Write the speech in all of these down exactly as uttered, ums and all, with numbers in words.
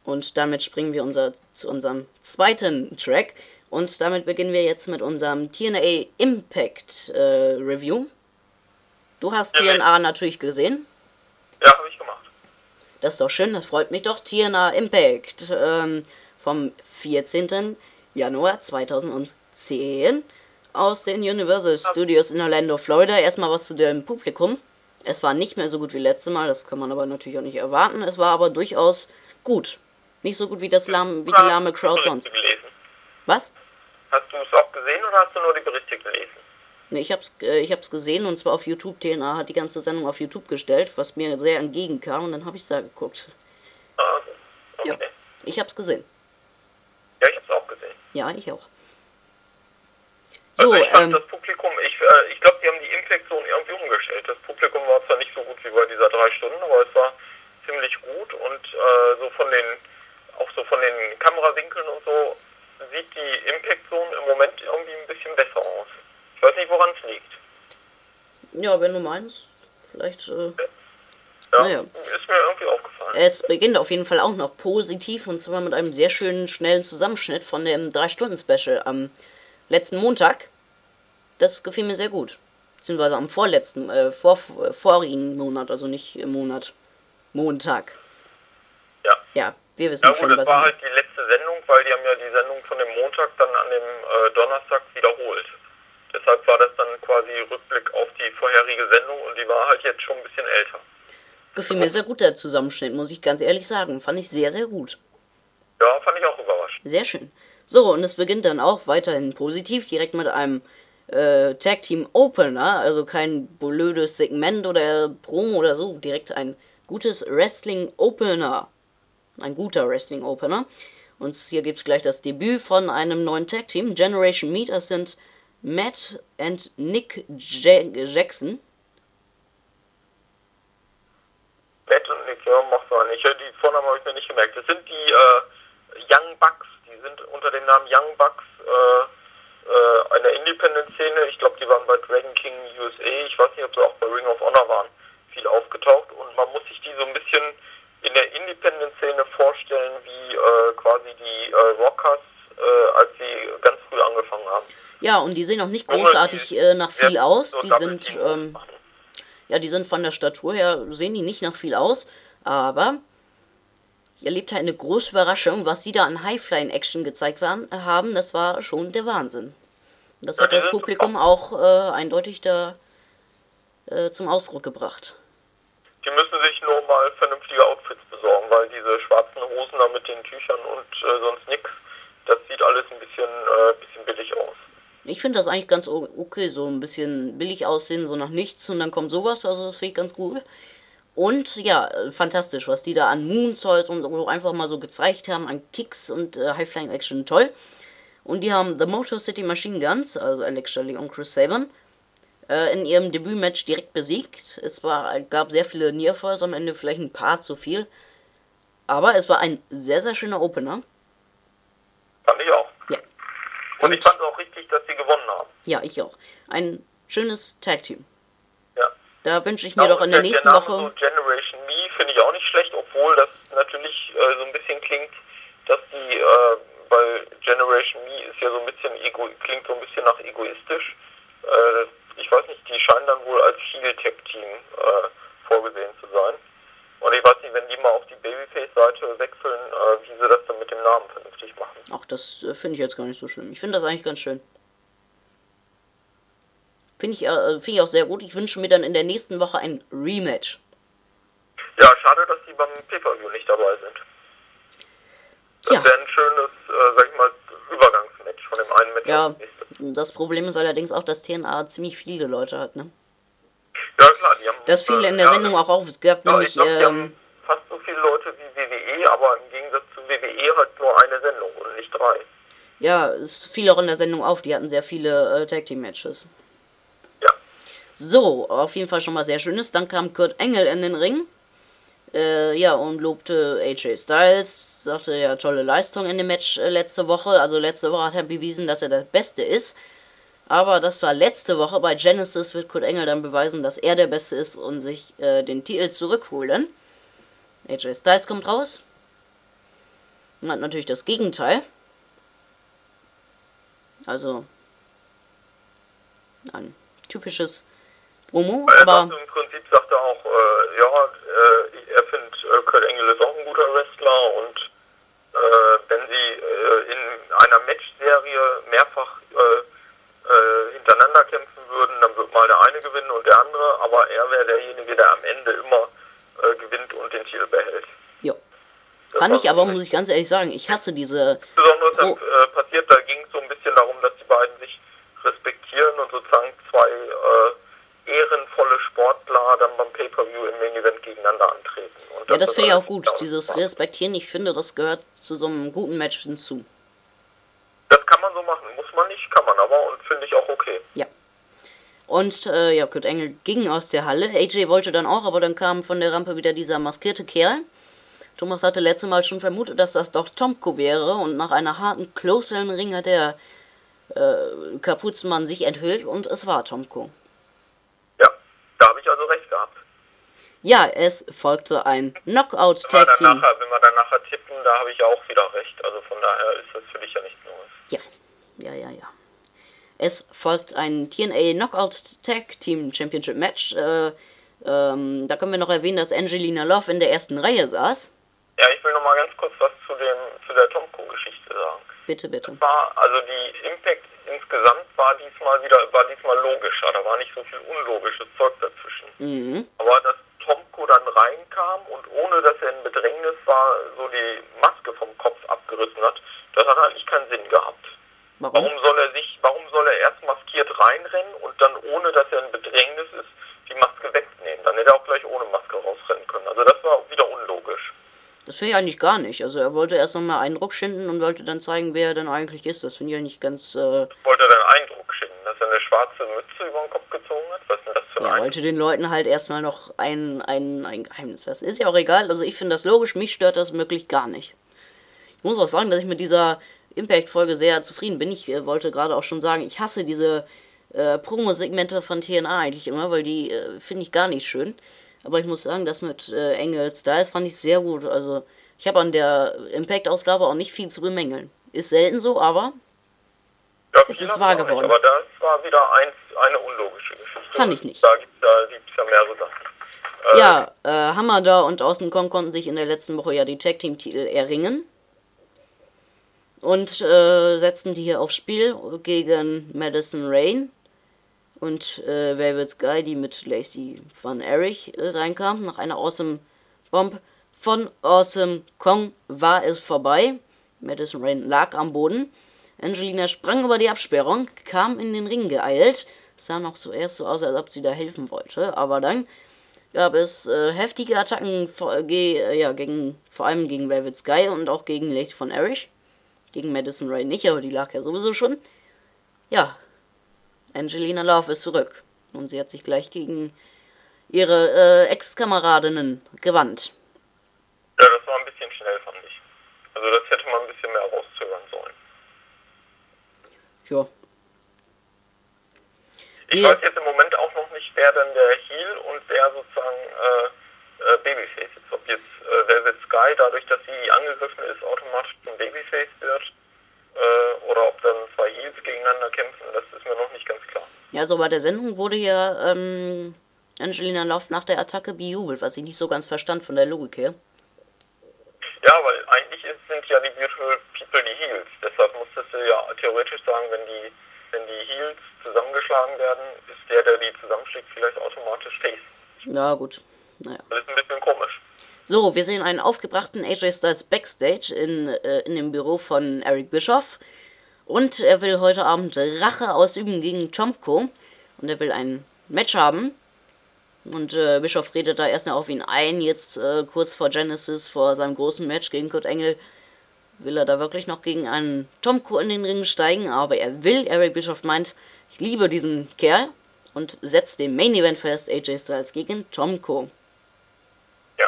Und damit springen wir unser, zu unserem zweiten Track. Und damit beginnen wir jetzt mit unserem T N A Impact äh, Review. Du hast ja, T N A natürlich gesehen. Ja, habe ich gemacht. Das ist doch schön, das freut mich doch. T N A Impact ähm, vom vierzehnten Januar zweitausendzehn aus den Universal Studios in Orlando, Florida. Erstmal was zu dem Publikum. Es war nicht mehr so gut wie letztes Mal, das kann man aber natürlich auch nicht erwarten. Es war aber durchaus gut. Nicht so gut wie das lahm, wie die lahme Crowd sonst. Gelesen? Was? Hast du es auch gesehen oder hast du nur die Berichte gelesen? Ne, ich hab's, äh, ich hab's gesehen und zwar auf YouTube. T N A hat die ganze Sendung auf YouTube gestellt, was mir sehr entgegenkam und dann habe ich da geguckt. Ah, okay. Ja, ich hab's gesehen. Ja, ich hab's auch gesehen. Ja, ich auch. Also So, ich fand ähm, das Publikum, ich, äh, ich glaube, die haben die Impact-Zone irgendwie umgestellt. Das Publikum war zwar nicht so gut wie bei dieser drei Stunden, aber es war ziemlich gut und äh, so von den, auch so von den Kamerawinkeln und so, sieht die Impact-Zone im Moment irgendwie ein bisschen besser aus. Ich weiß nicht, woran es liegt. Ja, wenn du meinst, vielleicht, äh, ja, naja. Ist mir irgendwie aufgefallen. Es beginnt auf jeden Fall auch noch positiv und zwar mit einem sehr schönen, schnellen Zusammenschnitt von dem drei Stunden Special am letzten Montag. Das gefiel mir sehr gut. Beziehungsweise am vorletzten, äh, vor, vorigen Monat, also nicht im Monat. Montag. Ja. Ja, wir wissen ja, schon, gut, was... Das war halt die letzte Sendung, weil die haben ja die Sendung von dem Montag dann an dem äh, Donnerstag wiederholt. Deshalb war das dann quasi Rückblick auf die vorherige Sendung und die war halt jetzt schon ein bisschen älter. Gefiel mir sehr gut, der Zusammenschnitt, muss ich ganz ehrlich sagen. Fand ich sehr, sehr gut. Ja, fand ich auch überraschend. Sehr schön. So, und es beginnt dann auch weiterhin positiv, direkt mit einem äh, Tag Team Opener, also kein blödes Segment oder Promo oder so, direkt ein gutes Wrestling Opener. Ein guter Wrestling Opener. Und hier gibt es gleich das Debüt von einem neuen Tag Team, Generation Meat. Das sind Matt und Nick J- Jackson. Matt und Nick, ja, mach mal nicht. Die Vornamen habe ich mir nicht gemerkt. Das sind die äh, Young Bucks. Die sind unter dem Namen Young Bucks äh, äh, einer Independent-Szene. Ich glaube, die waren bei Dragon King U S A. Ich weiß nicht, ob sie auch bei Ring of Honor waren. Viel aufgetaucht. Und man muss sich die so ein bisschen in der Independent-Szene vorstellen, wie äh, quasi die äh, Rockers, äh, als sie ganz früh angefangen haben. Ja, und die sehen auch nicht großartig äh, nach viel aus. Die sind, ähm, ja, die sind von der Statur her, sehen die nicht nach viel aus. Aber ich erlebte eine große Überraschung, was sie da an High-Flying-Action gezeigt waren, haben. Das war schon der Wahnsinn. Das ja, hat das Publikum super. auch äh, eindeutig da äh, zum Ausdruck gebracht. Die müssen sich nur mal vernünftige Outfits besorgen, weil diese schwarzen Hosen da mit den Tüchern und äh, sonst nichts, das sieht alles ein bisschen, äh, bisschen billig aus. Ich finde das eigentlich ganz okay, so ein bisschen billig aussehen, so nach nichts und dann kommt sowas, also das finde ich ganz gut. Und ja, fantastisch, was die da an Moonsaults und so einfach mal so gezeigt haben, an Kicks und äh, High-Flying Action, toll. Und die haben The Motor City Machine Guns, also Alex Shelley und Chris Sabin, äh, in ihrem Debütmatch direkt besiegt. Es war, gab sehr viele Nearfalls, am Ende vielleicht ein paar zu viel. Aber es war ein sehr, sehr schöner Opener. Fand ich auch. Ja. Und, und ich fand es auch richtig, dass sie gewonnen haben. Ja, ich auch. Ein schönes Tag-Team. Ja. Da wünsche ich mir ja, doch in der, der nächsten der Name Woche... So Generation Me finde ich auch nicht schlecht, obwohl das natürlich äh, so ein bisschen klingt, dass die, äh, weil Generation Me ist ja so ein bisschen, ego klingt so ein bisschen nach egoistisch. Äh, ich weiß nicht, die scheinen dann wohl als Heel-Tag-Team äh, vorgesehen zu sein. Und ich weiß nicht, wenn die mal auf die Babyface-Seite wechseln, äh, wie sie das dann mit dem Namen vernünftig machen. Ach, das äh, finde ich jetzt gar nicht so schlimm. Ich finde das eigentlich ganz schön. Finde ich, äh, find ich auch sehr gut. Ich wünsche mir dann in der nächsten Woche ein Rematch. Ja, schade, dass die beim Pay-Per-View nicht dabei sind. Das ja. wäre ein schönes, äh, sag ich mal, Übergangsmatch von dem einen Match. Ja, das Problem ist allerdings auch, dass T N A ziemlich viele Leute hat, ne? Ja, klar, die haben... Das fiel äh, in der ja, Sendung auch auf. Es gab ja, nämlich... Ich glaub, die ähm, haben fast so viele Leute wie W W E, aber im Gegensatz zu W W E halt nur eine Sendung und nicht drei. Ja, es fiel auch in der Sendung auf. Die hatten sehr viele äh, Tag-Team-Matches. Ja. So, auf jeden Fall schon mal sehr schönes. Dann kam Kurt Angle in den Ring. Äh, ja, und lobte A J Styles. Sagte ja, tolle Leistung in dem Match äh, letzte Woche. Also letzte Woche hat er bewiesen, dass er der Beste ist. Aber das war letzte Woche. Bei Genesis wird Kurt Angle dann beweisen, dass er der Beste ist und sich äh, den Titel zurückholen. A J Styles kommt raus. Man hat natürlich das Gegenteil. Also ein typisches Promo, Er aber sagt, im Prinzip sagt er auch, äh, ja, äh, er findet äh, Kurt Angle ist auch ein guter Wrestler und äh, wenn sie äh, in einer Matchserie mehrfach äh, äh, hintereinander kämpfen würden, dann wird mal der eine gewinnen und der andere, aber er wäre derjenige, der am Ende immer äh, gewinnt und den Titel behält. ja. Das Fand war ich aber, so muss ich ganz ehrlich sagen, ich hasse diese... Besonders Pro äh, passiert, da ging es so ein bisschen darum, dass die beiden sich respektieren und sozusagen zwei äh, ehrenvolle Sportler dann beim Pay-Per-View im Main-Event gegeneinander antreten. Und ja, das ist finde ich auch alles gut, klar. dieses Respektieren, ich finde, das gehört zu so einem guten Match hinzu. Das kann man so machen, muss man nicht, kann man aber und finde ich auch okay. Ja. Und äh, ja, Kurt Angle ging aus der Halle. A J wollte dann auch, aber dann kam von der Rampe wieder dieser maskierte Kerl. Thomas hatte letztes Mal schon vermutet, dass das doch Tomko wäre. Und nach einer harten Close-Ring hat der äh, Kapuzenmann sich enthüllt und es war Tomko. Ja, da habe ich also recht gehabt. Ja, es folgte ein Wenn wir, dann Knockout-Tag-Team. nachher, wenn wir dann nachher tippen, da habe ich auch wieder recht. Also von daher ist das für dich ja nichts Neues. Ja, ja, ja, ja. Es folgt ein T N A Knockout Tag Team Championship Match. Äh, ähm, da können wir noch erwähnen, dass Angelina Love in der ersten Reihe saß. Ja, ich will noch mal ganz kurz was zu dem zu der Tomko-Geschichte sagen. Bitte, bitte. War, also die Impact insgesamt war diesmal wieder, war diesmal logischer, da war nicht so viel unlogisches Zeug dazwischen. Mhm. Aber dass Tomko dann reinkam und ohne dass er in Bedrängnis war, so die Maske vom Kopf abgerissen hat, das hat eigentlich keinen Sinn gehabt. Warum? Warum soll er sich, warum soll er erst maskiert reinrennen und dann ohne dass er in Bedrängnis ist, die Maske wegnehmen? Dann hätte er auch gleich ohne Maske rausrennen können. Also das war wieder unlogisch. Das finde ich eigentlich gar nicht. Also er wollte erst nochmal Eindruck schinden und wollte dann zeigen, wer er denn eigentlich ist. Das finde ich eigentlich ganz... Äh, Wollte er den Eindruck schinden, dass er eine schwarze Mütze über den Kopf gezogen hat? Was ist denn das für ein er Eindruck? wollte den Leuten halt erstmal noch ein, ein, ein Geheimnis. Das ist ja auch egal. Also ich finde das logisch. Mich stört das wirklich gar nicht. Ich muss auch sagen, dass ich mit dieser Impact-Folge sehr zufrieden bin. Ich äh, wollte gerade auch schon sagen, ich hasse diese äh, Promo-Segmente von T N A eigentlich immer, weil die äh, finde ich gar nicht schön. Aber ich muss sagen, das mit äh, Angle Styles fand ich sehr gut. Also ich habe an der Impact-Ausgabe auch nicht viel zu bemängeln. Ist selten so, aber Ja, es viel ist hat's wahr auch nicht, geworden. Aber das war wieder eins, eine unlogische Geschichte. Fand ich nicht. Da gibt es da gibt's ja mehrere Sachen. Äh, ja, äh, Hamada und Austin Kong konnten sich in der letzten Woche ja die Tag-Team-Titel erringen. Und äh, setzten die hier aufs Spiel gegen Madison Rain und äh, Velvet Sky, die mit Lacey Van Erich äh, reinkam. Nach einer Awesome Bomb von Awesome Kong war es vorbei. Madison Rain lag am Boden. Angelina sprang über die Absperrung, kam in den Ring geeilt. Es sah noch zuerst so aus, als ob sie da helfen wollte. Aber dann gab es äh, heftige Attacken vor, ge, äh, ja, gegen, vor allem gegen Velvet Sky und auch gegen Lacey Van Erich. Gegen Madison Rain nicht, aber die lag ja sowieso schon. Ja, Angelina Love ist zurück. Und sie hat sich gleich gegen ihre äh, Ex-Kameradinnen gewandt. Ja, das war ein bisschen schnell, fand ich. Also das hätte man ein bisschen mehr rauszögern sollen. Ja. Ich Wir- weiß jetzt im Moment auch noch nicht, wer denn der Heel und wer sozusagen äh, äh, Babyface ist. Ob jetzt äh, Velvet Sky, dadurch, dass sie angegriffen ist, automatisch zum Babyface wird. Äh, oder ob dann zwei Heels gegeneinander kämpfen, das ist mir noch nicht ganz klar. Ja, also bei der Sendung wurde ja ähm, Angelina Love nach der Attacke bejubelt, was ich nicht so ganz verstand von der Logik her. Ja, weil eigentlich ist, sind ja die Beautiful People die Heels. Deshalb müsstest du ja theoretisch sagen, wenn die, wenn die Heels zusammengeschlagen werden, ist der, der die zusammenschlägt, vielleicht automatisch Face. Ja, gut. Naja. Das ist ein bisschen komisch. So, wir sehen einen aufgebrachten A J Styles Backstage in, äh, in dem Büro von Eric Bischoff. Und er will heute Abend Rache ausüben gegen Tomko. Und er will ein Match haben. Und äh, Bischoff redet da erstmal auf ihn ein. Jetzt äh, kurz vor Genesis, vor seinem großen Match gegen Kurt Angle, will er da wirklich noch gegen einen Tomko in den Ring steigen. Aber er will, Eric Bischoff meint, ich liebe diesen Kerl. Und setzt den Main Event fest, A J Styles gegen Tomko. Ja.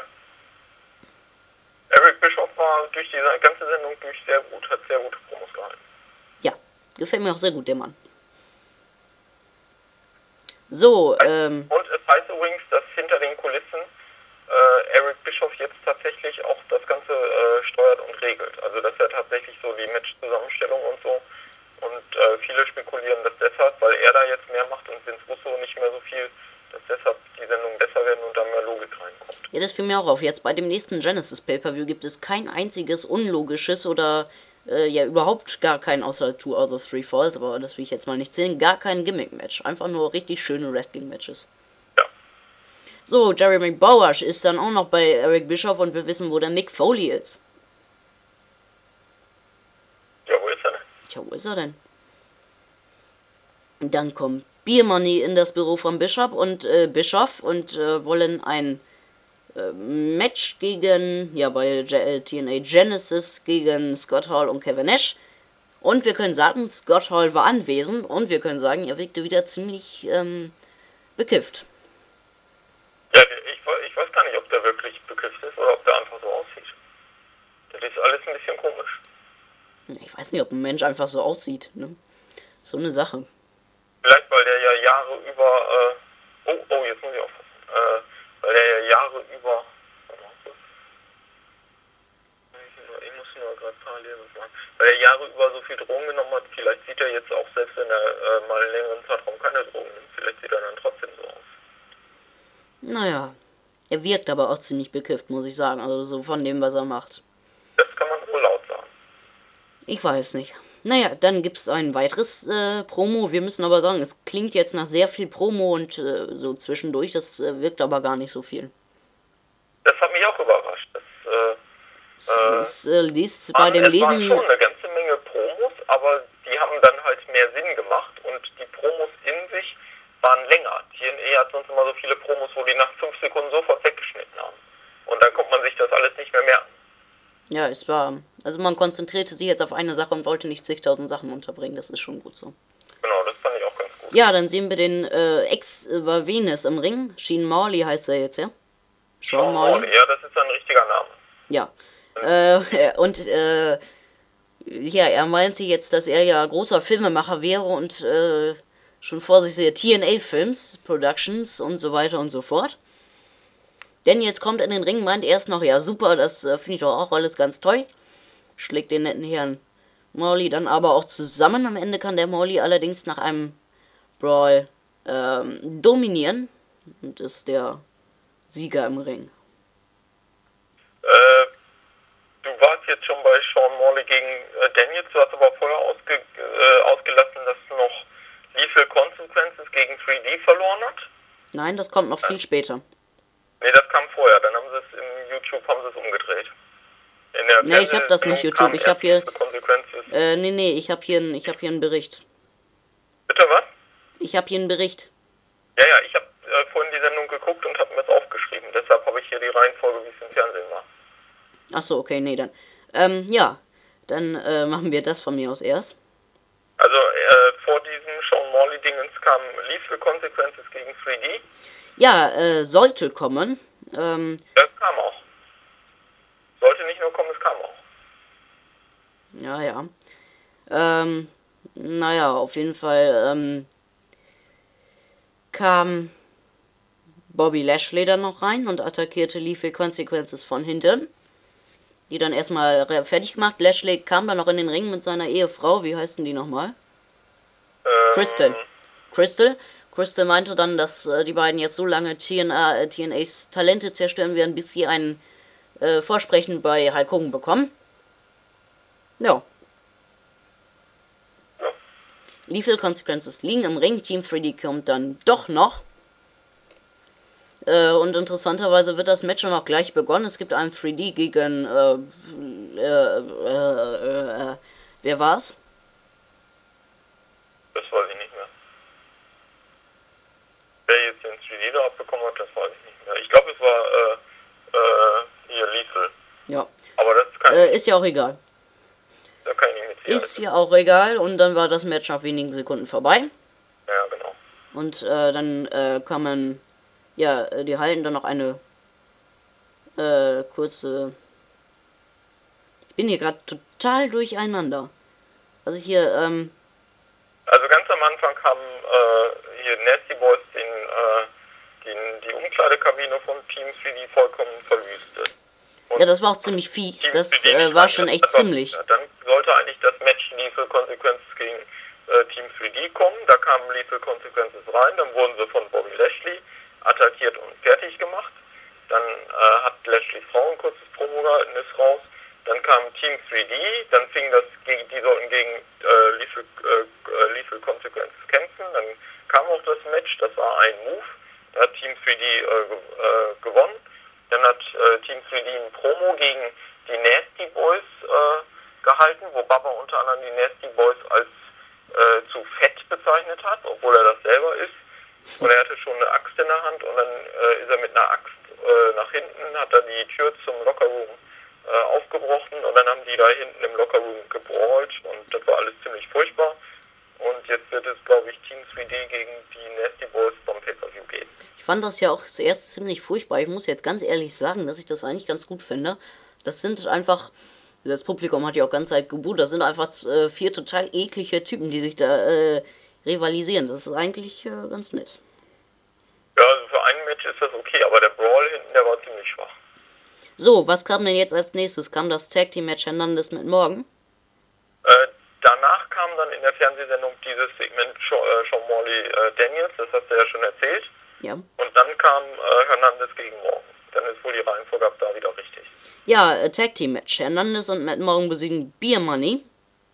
Eric Bischoff war durch diese ganze Sendung durch sehr gut, hat sehr gute Promos gehalten. Ja, gefällt mir auch sehr gut, der Mann. So, ähm, Und es heißt übrigens, dass hinter den Kulissen äh, Eric Bischoff jetzt tatsächlich auch das Ganze äh, steuert und regelt. geregelt. Also das ist ja tatsächlich so die Match-Zusammenstellung und so. Und äh, viele spekulieren das deshalb, weil er da jetzt mehr macht und Vince Russo nicht mehr so viel, dass deshalb die Sendungen besser werden und da mehr Logik reinkommt. Ja, das fiel mir auch auf. Jetzt bei dem nächsten Genesis Pay-Per-View gibt es kein einziges unlogisches oder äh, ja überhaupt gar kein, außer Two out of Three Falls, aber das will ich jetzt mal nicht zählen, gar kein Gimmick-Match. Einfach nur richtig schöne Wrestling-Matches. Ja. So, Jeremy Bowash ist dann auch noch bei Eric Bischoff und wir wissen, wo der Mick Foley ist. Ja, wo ist er denn? Tja, wo ist er denn? Dann kommt Beer Money in das Büro von Bischoff und äh, Bischoff und äh, wollen ein äh, Match gegen, ja, bei J- T N A Genesis gegen Scott Hall und Kevin Nash. Und wir können sagen, Scott Hall war anwesend und wir können sagen, er wirkte wieder ziemlich ähm, bekifft. Ja, ich, we- ich weiß gar nicht, ob der wirklich bekifft ist oder ob der einfach so aussieht. Das ist alles ein bisschen komisch. Ich weiß nicht, ob ein Mensch einfach so aussieht. Ne? So eine Sache. Vielleicht, weil der ja Jahre über, äh, oh, oh, jetzt muss ich aufpassen, äh, weil der ja Jahre über, warte mal kurz. Ich muss nur gerade parallel was machen, weil er Jahre über so viel Drogen genommen hat, vielleicht sieht er jetzt auch, selbst wenn er äh, mal einen längeren Zeitraum keine Drogen nimmt, vielleicht sieht er dann trotzdem so aus. Naja, er wirkt aber auch ziemlich bekifft, muss ich sagen, also so von dem, was er macht. Das kann man wohl laut sagen. Ich weiß nicht. Naja, dann gibt es ein weiteres äh, Promo. Wir müssen aber sagen, es klingt jetzt nach sehr viel Promo und äh, so zwischendurch. Das äh, wirkt aber gar nicht so viel. Das hat mich auch überrascht. Das, äh, Es, äh, es äh, liest bei waren, dem es waren Lesen... schon eine ganze Menge Promos, aber die haben dann halt mehr Sinn gemacht und die Promos in sich waren länger. T N A hat sonst immer so viele Promos, wo die nach fünf Sekunden sofort weggeschnitten haben. Und dann konnte man sich das alles nicht mehr merken. Ja, es war... Also man konzentrierte sich jetzt auf eine Sache und wollte nicht zigtausend Sachen unterbringen. Das ist schon gut so. Genau, das fand ich auch ganz gut. Ja, dann sehen wir den äh, Ex-Venus im Ring. Shane Morley heißt er jetzt, ja? Sean Morley? Ja, das ist ein richtiger Name. Ja. Äh, und äh, ja, er meinte jetzt, dass er ja großer Filmemacher wäre und äh, schon vor sich sehe T N A-Films, Productions und so weiter und so fort. Denn jetzt kommt er in den Ring, meint erst noch, ja super, das äh, finde ich doch auch alles ganz toll. Schlägt den netten Herrn Morley dann aber auch zusammen. Am Ende kann der Morley allerdings nach einem Brawl ähm, dominieren und ist der Sieger im Ring. Äh, du warst jetzt schon bei Sean Morley gegen äh, Daniels, du hast aber vorher ausge, äh, ausgelassen, dass noch Lethal Consequences gegen drei D verloren hat. Nein, das kommt noch viel später. Nee, das kam vorher, dann haben sie es im YouTube haben sie es umgedreht. In der Nee, ich hab das nicht YouTube, ich hab hier... Consequences. Äh, nee, nee, ich hab hier, n- ich hab hier einen Bericht. Bitte was? Ich hab hier einen Bericht. Ja, ja, ich habe äh, vorhin die Sendung geguckt und habe mir das aufgeschrieben. Deshalb habe ich hier die Reihenfolge, wie es im Fernsehen war. Achso, okay, nee, dann. Ähm, ja. Dann äh, machen wir das von mir aus erst. Also äh, vor diesem Sean Morley-Dingens kam Lethal Consequences gegen drei D. Ja, äh, sollte kommen. Ähm, Das kam auch. Sollte nicht nur kommen, es kam auch. ja, ja. Ähm, naja, auf jeden Fall, ähm, kam Bobby Lashley dann noch rein und attackierte Lethal Consequences von hinten. Die dann erstmal re- fertig gemacht. Lashley kam dann noch in den Ring mit seiner Ehefrau. Wie heißt denn die nochmal? Ähm, Crystal. Crystal. Crystal meinte dann, dass äh, die beiden jetzt so lange T N A, äh, T N As Talente zerstören werden, bis sie ein äh, Vorsprechen bei Hulk Hogan bekommen. Ja. Ja. Lethal Consequences liegen im Ring. Team drei D kommt dann doch noch. Äh, und interessanterweise wird das Match schon auch gleich begonnen. Es gibt einen drei D gegen, äh, äh, äh, äh, äh, wer war's? Das weiß ich nicht mehr. Wer jetzt den drei D da abbekommen hat, das weiß ich nicht mehr. Ich glaube, es war, äh, äh, hier Lethal. Ja. Aber das kann, Äh, ist ja auch egal. da kann ich nicht mit Ist ja auch egal. Und dann war das Match nach wenigen Sekunden vorbei. Ja, genau. Und äh, dann äh, kann man, ja, äh, die halten dann noch eine äh, kurze... Ich bin hier gerade total durcheinander. Also hier, ähm, Also ganz am Anfang haben äh, hier Nasty Boys den, äh, den, die Umkleidekabine von Team drei D vollkommen verwüstet. Ja, das war auch ziemlich fies. Team Das three D äh, nicht war rein. schon Das- echt das war- ziemlich. ja, Dann sollte eigentlich das Match Lethal Consequences gegen äh, Team three D kommen. Da kamen Lethal Consequences rein, dann wurden sie von Bobby Lashley attackiert und fertig gemacht. Dann äh, hat Lashleys Frau ein kurzes Promo gehalten, ist raus. Dann kam Team three D, dann fing das gegen, die sollten gegen äh, Lethal, äh, Lethal Consequences kämpfen. Dann kam auch das Match, das war ein Move. Da hat Team three D äh, ge- äh, gewonnen. Dann hat äh, Team three D ein Promo gegen die Nasty Boys äh, gehalten, wo Baba unter anderem die Nasty Boys als äh, zu fett bezeichnet hat, obwohl er das selber ist. Und er hatte schon eine Axt in der Hand und dann äh, ist er mit einer Axt äh, nach hinten, hat er die Tür zum Lockerroom äh, aufgebrochen und dann haben die da hinten im Lockerroom gebrawlt und das war alles ziemlich furchtbar. Und jetzt wird es, glaube ich, Team three D gegen die Nasty Boys beim Pay-Per-View gehen. Ich fand das ja auch zuerst ziemlich furchtbar. Ich muss jetzt ganz ehrlich sagen, dass ich das eigentlich ganz gut finde. Das sind einfach, das Publikum hat ja auch ganz Zeit gebuht, das sind einfach äh, vier total eklige Typen, die sich da äh, rivalisieren. Das ist eigentlich äh, ganz nett. Ja, also für ein Match ist das okay, aber der Brawl hinten, der war ziemlich schwach. So, was kam denn jetzt als nächstes? Kam das Tag Team Match Hernandez mit Morgan? Äh, danach kam dann in der Fernsehsendung dieses Segment Sean, äh, Sean Morley äh, Daniels, das hast du ja schon erzählt. Ja. Und dann kam äh, Hernandez gegen Morgan. Dann ist wohl die Reihenfolge ab da wieder richtig. Ja, äh, Tag Team Match. Hernandez und Matt Morgan besiegen Beer Money.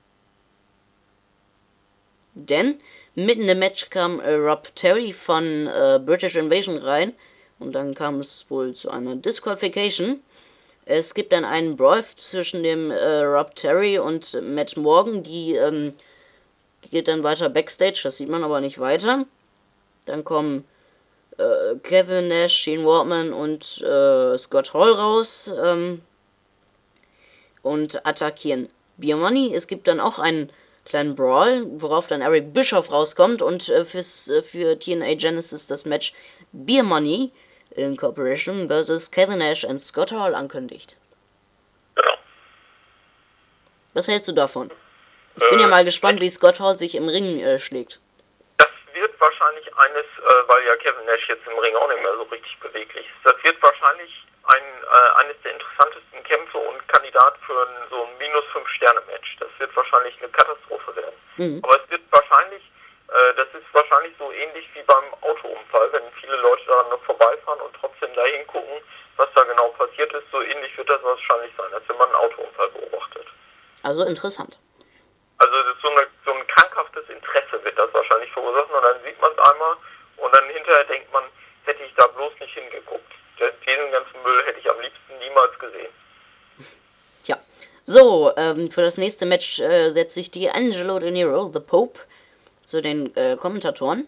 Denn mitten im Match kam äh, Rob Terry von äh, British Invasion rein. Und dann kam es wohl zu einer Disqualification. Es gibt dann einen Brawl zwischen dem äh, Rob Terry und Matt Morgan. Die ähm, geht dann weiter Backstage. Das sieht man aber nicht weiter. Dann kommen äh, Kevin Nash, Shane Wardman und äh, Scott Hall raus. Ähm, und attackieren Beer Money. Es gibt dann auch einen kleinen Brawl, worauf dann Eric Bischoff rauskommt und äh, fürs, äh, für T N A Genesis das Match Beer Money Incorporation versus Kevin Nash und Scott Hall ankündigt. Genau. Was hältst du davon? Ich bin ja mal gespannt, wie Scott Hall sich im Ring äh, schlägt. Das wird wahrscheinlich eines, äh, weil ja Kevin Nash jetzt im Ring auch nicht mehr so richtig beweglich ist, das wird wahrscheinlich ein, äh, eines der interessantesten Kämpfe und Kandidat für ein, so ein minus fünf Sterne Match. Das wird wahrscheinlich eine Katastrophe werden. Mhm. Aber es wird wahrscheinlich, äh, das ist wahrscheinlich so ähnlich wie beim Autounfall, wenn viele Leute daran noch vorbeifahren und trotzdem da hingucken, was da genau passiert ist. So ähnlich wird das wahrscheinlich sein, als wenn man einen Autounfall beobachtet. Also interessant. Also das ist so, eine, so ein krankhaftes Interesse wird das wahrscheinlich verursachen und dann sieht man es einmal und dann hinterher denkt man, hätte ich da bloß nicht hingeguckt. Diesen ganzen Müll hätte ich am liebsten niemals gesehen. Tja. So, ähm, für das nächste Match äh, setzt sich die Angelo De Niro, The Pope, zu den äh, Kommentatoren.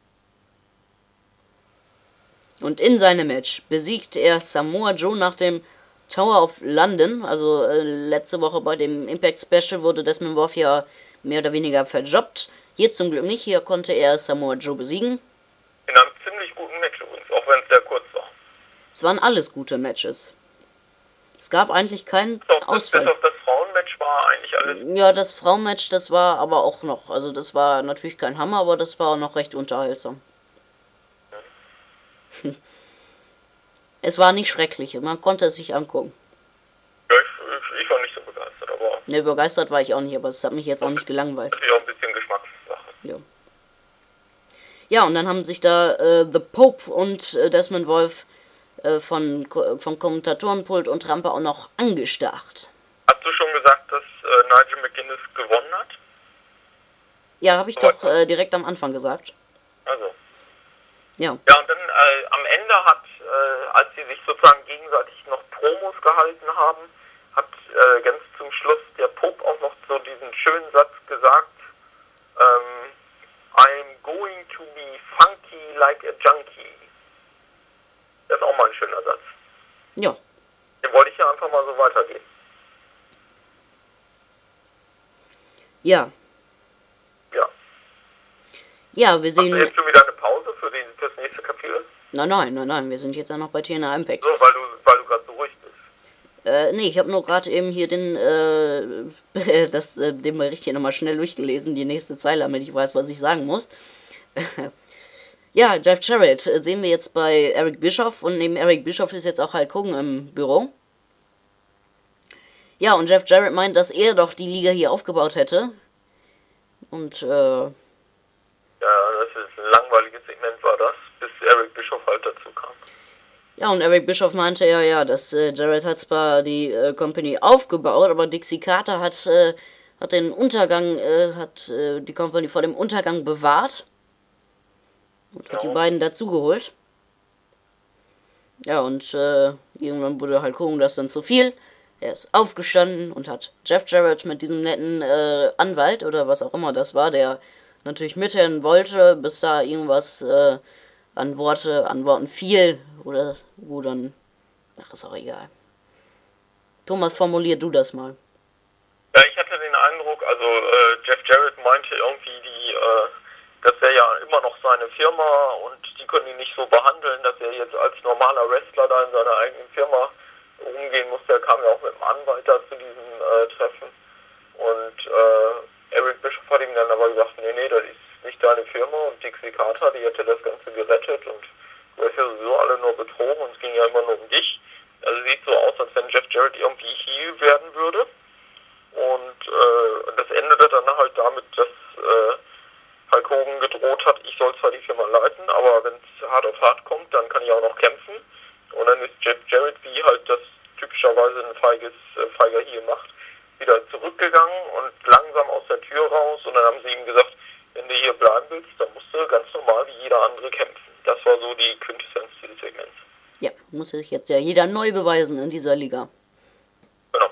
Und in seinem Match besiegt er Samoa Joe nach dem Tower of London. Also äh, letzte Woche bei dem Impact Special wurde Desmond Wolfe ja mehr oder weniger verjobbt. Hier zum Glück nicht. Hier konnte er Samoa Joe besiegen. In einem ziemlich guten Match übrigens, auch wenn es sehr kurz war. Es waren alles gute Matches. Es gab eigentlich keinen Bis auf, Ausfall. bis auf das Frauenmatch war eigentlich alles. Ja, das Frauenmatch, das war aber auch noch, also das war natürlich kein Hammer, aber das war noch recht unterhaltsam. Es war nicht schrecklich, man konnte es sich angucken. Ja, ich, ich, ich war nicht so begeistert, aber Ne, begeistert war ich auch nicht, aber es hat mich jetzt auch nicht gelangweilt. natürlich auch ein bisschen Geschmackssache. Ja. Ja, und dann haben sich da äh, The Pope und äh, Desmond Wolfe äh, von, vom Kommentatorenpult und Rampe auch noch angestarrt. Hast du schon gesagt, dass äh, Nigel McGuinness gewonnen hat? Ja, habe ich doch äh, direkt am Anfang gesagt. Also. Ja. Ja, und dann äh, am Ende hat, äh, als sie sich sozusagen gegenseitig noch Promos gehalten haben, hat äh, ganz zum Schluss der Pope auch noch so diesen schönen Satz gesagt, ähm, I'm going to be funky like a junkie. Das ist auch mal ein schöner Satz. Ja. Den wollte ich ja einfach mal so weitergeben. Ja. Ja. Ja, wir Hast du sehen... jetzt schon wieder eine Pause für, die, für das nächste Kapitel? Nein, nein, nein, nein, wir sind jetzt ja noch bei T N A Impact. So, weil du, weil du gerade so ruhig bist. Äh, nee, ich habe nur gerade eben hier den, äh, das, äh, den Bericht hier nochmal schnell durchgelesen, die nächste Zeile, damit ich weiß, was ich sagen muss. Ja, Jeff Jarrett äh, sehen wir jetzt bei Eric Bischoff und neben Eric Bischoff ist jetzt auch Hulk Hogan im Büro. Ja, und Jeff Jarrett meint, dass er doch die Liga hier aufgebaut hätte. Und, äh... Ja, das ist ein langweiliges Segment war das, bis Eric Bischoff halt dazu kam. Ja, und Eric Bischoff meinte ja, ja, dass äh, Jarrett hat zwar die äh, Company aufgebaut, aber Dixie Carter hat, äh, hat den Untergang, äh, hat äh, die Company vor dem Untergang bewahrt. Und hat ja. die beiden dazugeholt. Ja, und äh, irgendwann wurde Hulk Hogan das dann zu viel. Er ist aufgestanden und hat Jeff Jarrett mit diesem netten äh, Anwalt oder was auch immer das war, der natürlich mithören wollte, bis da irgendwas äh, an Worte, an Worten fiel oder wo dann, ach, ist auch egal. Thomas, formulier du das mal. Ja, ich hatte den Eindruck, also äh, Jeff Jarrett meinte irgendwie, die, äh, das wäre ja immer noch seine Firma und die können ihn nicht so behandeln, dass er jetzt als normaler Wrestler da in seiner eigenen Firma umgehen musste. Er kam ja auch mit dem Anwalt da zu diesem äh, Treffen und äh, Eric Bischoff hat ihm dann aber gesagt, nee, nee, das ist nicht deine Firma und Dixie Carter, die hätte das Ganze gerettet und du hast ja sowieso alle nur betrogen und es ging ja immer nur um dich. Also sieht so aus, als wenn Jeff Jarrett irgendwie Heel werden würde und äh, das endete dann halt damit, dass äh, Hulk Hogan gedroht hat, ich soll zwar die Firma leiten, aber wenn es hart auf hart kommt, dann kann ich auch noch kämpfen. Und dann ist Jeff Jarrett, wie halt das typischerweise ein feiges, äh, feiger Heel macht, wieder zurückgegangen und langsam aus der Tür raus. Und dann haben sie ihm gesagt, wenn du hier bleiben willst, dann musst du ganz normal wie jeder andere kämpfen. Das war so die Quintessenz dieses Segments. Ja, muss sich jetzt ja jeder neu beweisen in dieser Liga. Genau.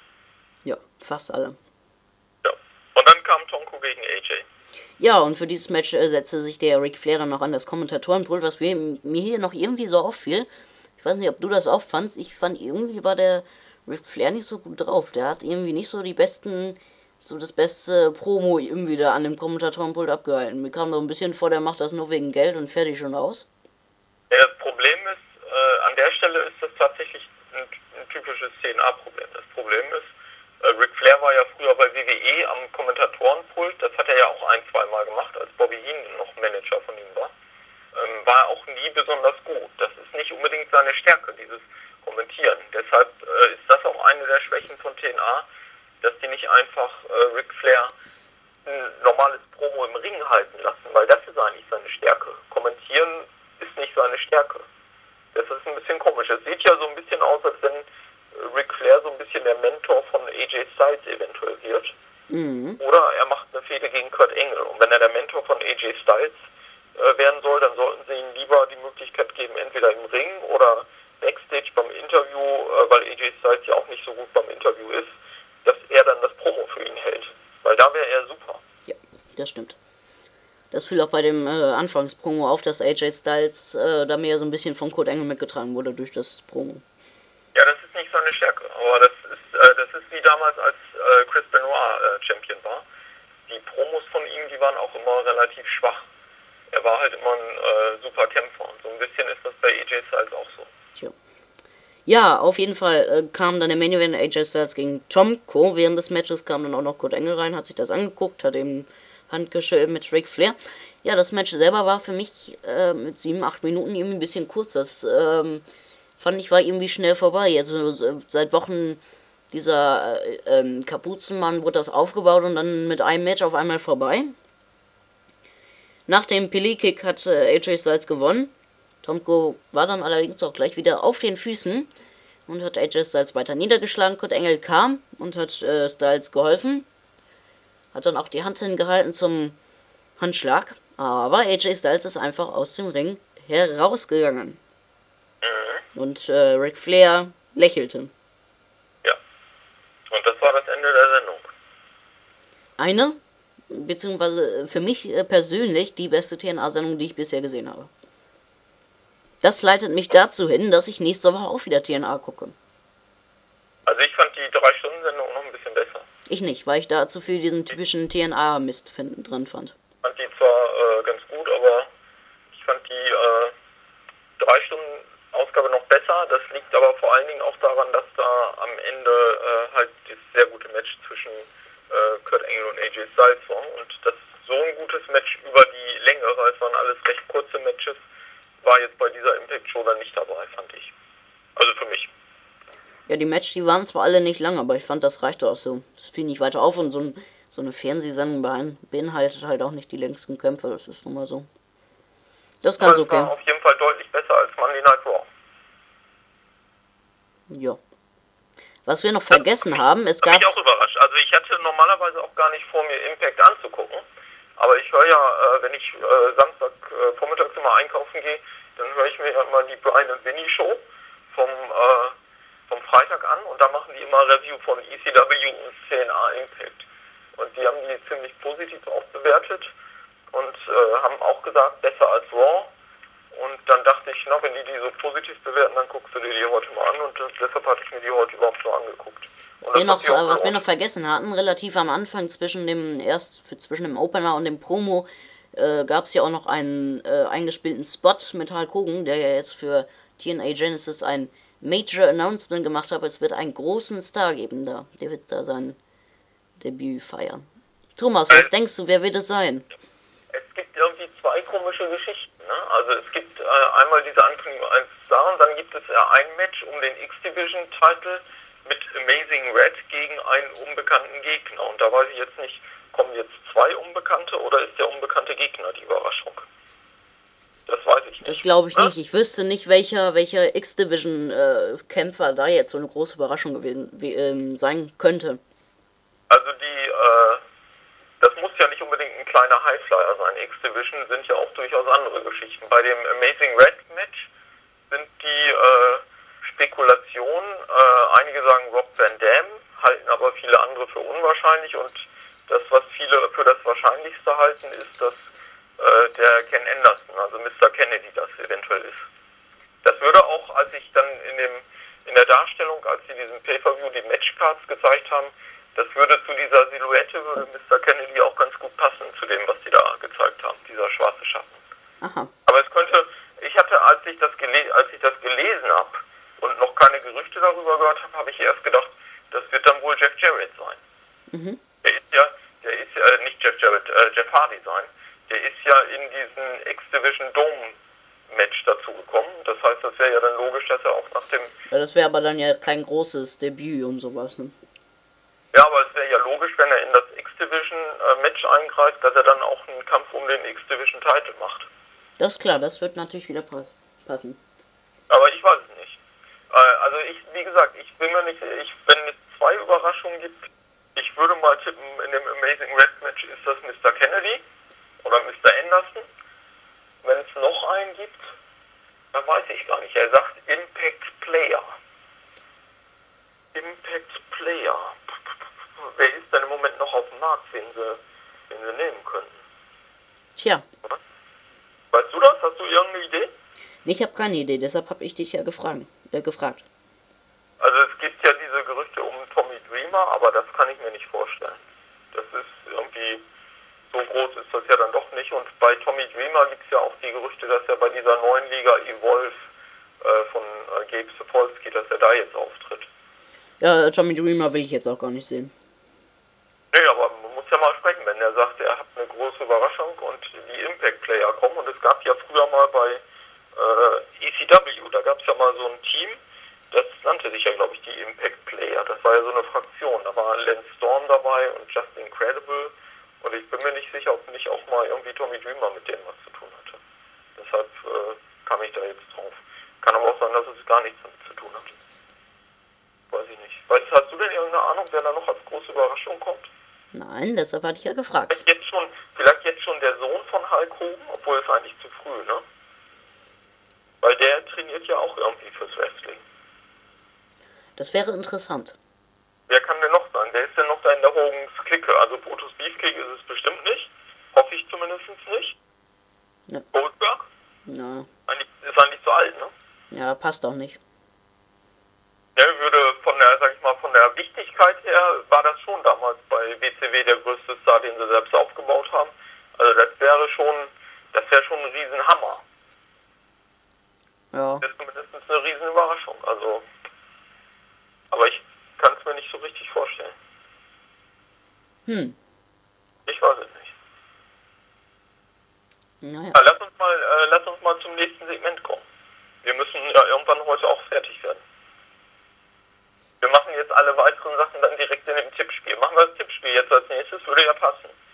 Ja, fast alle. Ja. Und dann kam Tonko gegen A J. Ja, und für dieses Match äh, setzte sich der Ric Flair dann noch an das Kommentatorenpult, was wir, mir hier noch irgendwie so auffiel. Ich weiß nicht, ob du das auch fandst. Ich fand, irgendwie war der Ric Flair nicht so gut drauf. Der hat irgendwie nicht so die besten, so das beste Promo irgendwie da an dem Kommentatorenpult abgehalten. Mir kam so ein bisschen vor, der macht das nur wegen Geld und fertig schon aus. Ja, das Problem ist, äh, an der Stelle ist das tatsächlich ein, ein typisches C N A-Problem. Das Problem ist, äh, Ric Flair war ja früher bei W W E am Kommentatorenpult. Das hat er ja auch ein, zwei Mal gemacht, als Bobby Heenan noch Manager von ihm war. Ähm, war auch nie besonders gut. Das ist nicht unbedingt seine Stärke, dieses Kommentieren. Deshalb äh, ist das auch eine der Schwächen von T N A, dass die nicht einfach äh, Ric Flair ein normales Promo im Ring halten lassen, weil das ist eigentlich seine Stärke. Kommentieren ist nicht seine Stärke. Das ist ein bisschen komisch. Es sieht ja so ein bisschen aus, als wenn Ric Flair so ein bisschen der Mentor von A J Styles eventuell wird. Mhm. Oder er macht eine Fehde gegen Kurt Angle. Und wenn er der Mentor von A J Styles äh, werden soll, dann sollten sie ihm lieber die Möglichkeit geben, entweder im Ring oder Backstage beim Interview, äh, weil A J Styles ja auch nicht so gut beim Interview ist, dass er dann das Promo für ihn hält. Weil da wäre er super. Ja, das stimmt. Das fiel auch bei dem äh, Anfangspromo auf, dass A J Styles äh, da mehr so ein bisschen von Kurt Angle mitgetragen wurde durch das Promo. Ja, das ist nicht seine Stärke, aber das ist äh, das ist wie damals, als äh, Chris Benoit äh, Champion war. Die Promos von ihm, die waren auch immer relativ schwach. Er war halt immer ein äh, super Kämpfer und so ein bisschen ist das bei A J Styles auch so. Tja. Ja, auf jeden Fall äh, kam dann der Main Event A J Styles gegen Tomko. Während des Matches kam dann auch noch Kurt Angle rein, hat sich das angeguckt, hat eben Handgeschirr mit Ric Flair. Ja, das Match selber war für mich äh, mit sieben, acht Minuten irgendwie ein bisschen kurz. Das ähm, fand ich war irgendwie schnell vorbei. Also seit Wochen dieser äh, ähm, Kapuzenmann wurde das aufgebaut und dann mit einem Match auf einmal vorbei. Nach dem Pelé-Kick hat äh, A J Styles gewonnen. Tomko war dann allerdings auch gleich wieder auf den Füßen und hat A J Styles weiter niedergeschlagen. Kurt Angle kam und hat äh, Styles geholfen. Hat dann auch die Hand hingehalten zum Handschlag. Aber A J Styles ist einfach aus dem Ring herausgegangen. Mhm. Und äh, Ric Flair lächelte. Ja. Und das war das Ende der Sendung. Eine, beziehungsweise für mich persönlich die beste T N A-Sendung, die ich bisher gesehen habe. Das leitet mich dazu hin, dass ich nächste Woche auch wieder T N A gucke. Also ich fand die drei Stunden Sendung noch ein bisschen besser. Ich nicht, weil ich da zu viel diesen typischen T N A-Mist drin fand. Ich fand die zwar äh, ganz gut, aber ich fand die äh, drei Stunden Ausgabe noch besser. Das liegt aber vor allen Dingen auch daran, dass da am Ende äh, halt das sehr gute Match zwischen äh, Kurt Angle und A J Styles war. Und das so ein gutes Match über die Länge, weil es waren alles recht kurze Matches, war jetzt bei dieser Impact-Show dann nicht dabei, fand ich. Also für mich. Ja, Ja, die Match, die waren zwar alle nicht lang, aber ich fand, das reichte auch so. Das fiel nicht weiter auf und so, ein, so eine Fernsehsendung behin- beinhaltet halt auch nicht die längsten Kämpfe, das ist nun mal so. Das ist ganz Aber es war okay. auf jeden Fall deutlich besser als Monday Night Raw. Ja. Was wir noch vergessen haben, es Das hat gab... mich auch überrascht. Also ich hatte normalerweise auch gar nicht vor, mir Impact anzugucken. Aber ich höre ja, äh, wenn ich äh, Samstag äh, vormittags immer einkaufen gehe, dann höre ich mir ja immer die Brian und Vinny Show vom, äh, vom Freitag an. Und da machen die immer Review von E C W und C N A Impact. Und die haben die ziemlich positiv auch bewertet und äh, haben auch gesagt, besser als Raw. Und dann dachte ich, na, wenn die die so positiv bewerten, dann guckst du dir die heute mal an. Und das, deshalb hatte ich mir die heute überhaupt so angeguckt. Und Was wir, noch, hat sich auch äh, was wir gelohnt. noch vergessen hatten, relativ am Anfang zwischen dem erst für, zwischen dem Opener und dem Promo äh, gab es ja auch noch einen äh, eingespielten Spot mit Hulk Hogan, der ja jetzt für T N A Genesis ein Major Announcement gemacht hat. Es wird einen großen Star geben da. Der wird da sein Debüt feiern. Thomas, was denkst du, wer wird es sein? Es gibt irgendwie zwei komische Geschichten. Ne? Also es gibt äh, einmal diese Ankündigung eins Star und dann gibt es ja ein Match um den X-Division-Titel mit Amazing Red gegen einen unbekannten Gegner. Und da weiß ich jetzt nicht, kommen jetzt zwei Unbekannte oder ist der unbekannte Gegner die Überraschung? Das weiß ich nicht. Das glaube ich ne? nicht. Ich wüsste nicht, welcher, welcher X-Division-Kämpfer da jetzt so eine große Überraschung gewesen wie, ähm, sein könnte. Also die, äh, das muss ja nicht unbedingt ein kleiner Highflyer sein. X-Division sind ja auch durchaus andere Geschichten. Bei dem Amazing Red Match sind die äh, Spekulationen, äh, einige sagen Rob Van Dam, halten aber viele andere für unwahrscheinlich und das, was viele für das Wahrscheinlichste halten, ist, dass äh, der Ken Anderson, also Mister Kennedy, das eventuell ist. Das würde auch, als ich dann in dem in der Darstellung, als sie diesen Pay-Per-View die Matchcards gezeigt haben, das würde zu dieser Silhouette, würde Mister Kennedy auch ganz gut passen, zu dem, was sie da gezeigt haben, dieser schwarze Schatten. Aha. Aber es könnte, ich hatte, als ich das, gele als ich das gelesen habe und noch keine Gerüchte darüber gehört habe, habe ich erst gedacht, das wird dann wohl Jeff Jarrett sein. Mhm. Der ist ja, der ist ja, nicht Jeff Jarrett, äh, Jeff Hardy sein. Der ist ja in diesen X-Division Dome Match dazu gekommen. Das heißt, das wäre ja dann logisch, dass er auch nach dem... Ja, das wäre aber dann ja kein großes Debüt und sowas, ne? Ja, aber es wäre ja logisch, wenn er in das X-Division äh, Match eingreift, dass er dann auch einen Kampf um den X-Division Titel macht. Das ist klar, das wird natürlich wieder pass passen. Aber ich weiß es nicht. Äh, also ich, wie gesagt, ich bin mir nicht, ich, wenn es zwei Überraschungen gibt, ich würde mal tippen, in dem Amazing Red Match ist das Mister Kennedy oder Mister Anderson. Wenn es noch einen gibt, dann weiß ich gar nicht. Er sagt Impact Player. Impact Player. Wer ist denn im Moment noch auf dem Markt, den sie, den sie nehmen könnten? Tja, Weißt du das? Hast du irgendeine Idee? ich habe keine Idee, deshalb habe ich dich ja gefragt. Äh, gefragt. Also es gibt ja diese Gerüchte um Tommy Dreamer, aber das kann ich mir nicht vorstellen. Das ist irgendwie, so groß ist das ja dann doch nicht. Und bei Tommy Dreamer gibt es ja auch die Gerüchte, dass er bei dieser neuen Liga Evolve äh, von äh, Gabe Sapolsky, dass er da jetzt auftritt. Ja, Tommy Dreamer will ich jetzt auch gar nicht sehen. Nee, aber man muss ja mal sprechen, wenn er sagt, er hat eine große Überraschung und die Impact-Player kommen. Und es gab ja früher mal bei äh, E C W, da gab es ja mal so ein Team, das nannte sich ja, glaube ich, die Impact-Player. Das war ja so eine Fraktion. Da war Lance Storm dabei und Just Incredible. Und ich bin mir nicht sicher, ob nicht auch mal irgendwie Tommy Dreamer mit denen was zu tun hatte. Deshalb äh, kam ich da jetzt drauf. Kann aber auch sein, dass es gar nichts damit zu tun hat. Weiß ich nicht. Weißt, hast du denn irgendeine Ahnung, wer da noch als große Überraschung kommt? Nein, deshalb hatte ich ja gefragt. Vielleicht jetzt schon, vielleicht jetzt schon der Sohn von Hulk Hogan, obwohl es eigentlich zu früh, ne? Weil der trainiert ja auch irgendwie fürs Wrestling. Das wäre interessant. Wer kann denn noch sein? Wer ist denn noch da in der Hogans Clique? Also Brutus Beefcake ist es bestimmt nicht. Hoffe ich zumindest nicht. Ja. Goldberg? Na, Eigentlich, ist eigentlich zu alt, ne? ja, passt auch nicht. Der würde von der, sag ich mal, von der Wichtigkeit her, war das schon damals bei W C W der größte Star, den sie selbst aufgebaut haben. Also das wäre schon, das wäre schon ein Riesenhammer. Ja. Das ist zumindest eine Riesenüberraschung. Also, aber ich kann es mir nicht so richtig vorstellen. Hm. Ich weiß es nicht. Naja. Ja, lass uns mal, äh, lass uns mal zum nächsten Segment kommen. Wir müssen ja irgendwann heute auch fertig werden. dem Tippspiel. Machen wir das Tippspiel jetzt als nächstes, würde ja passen.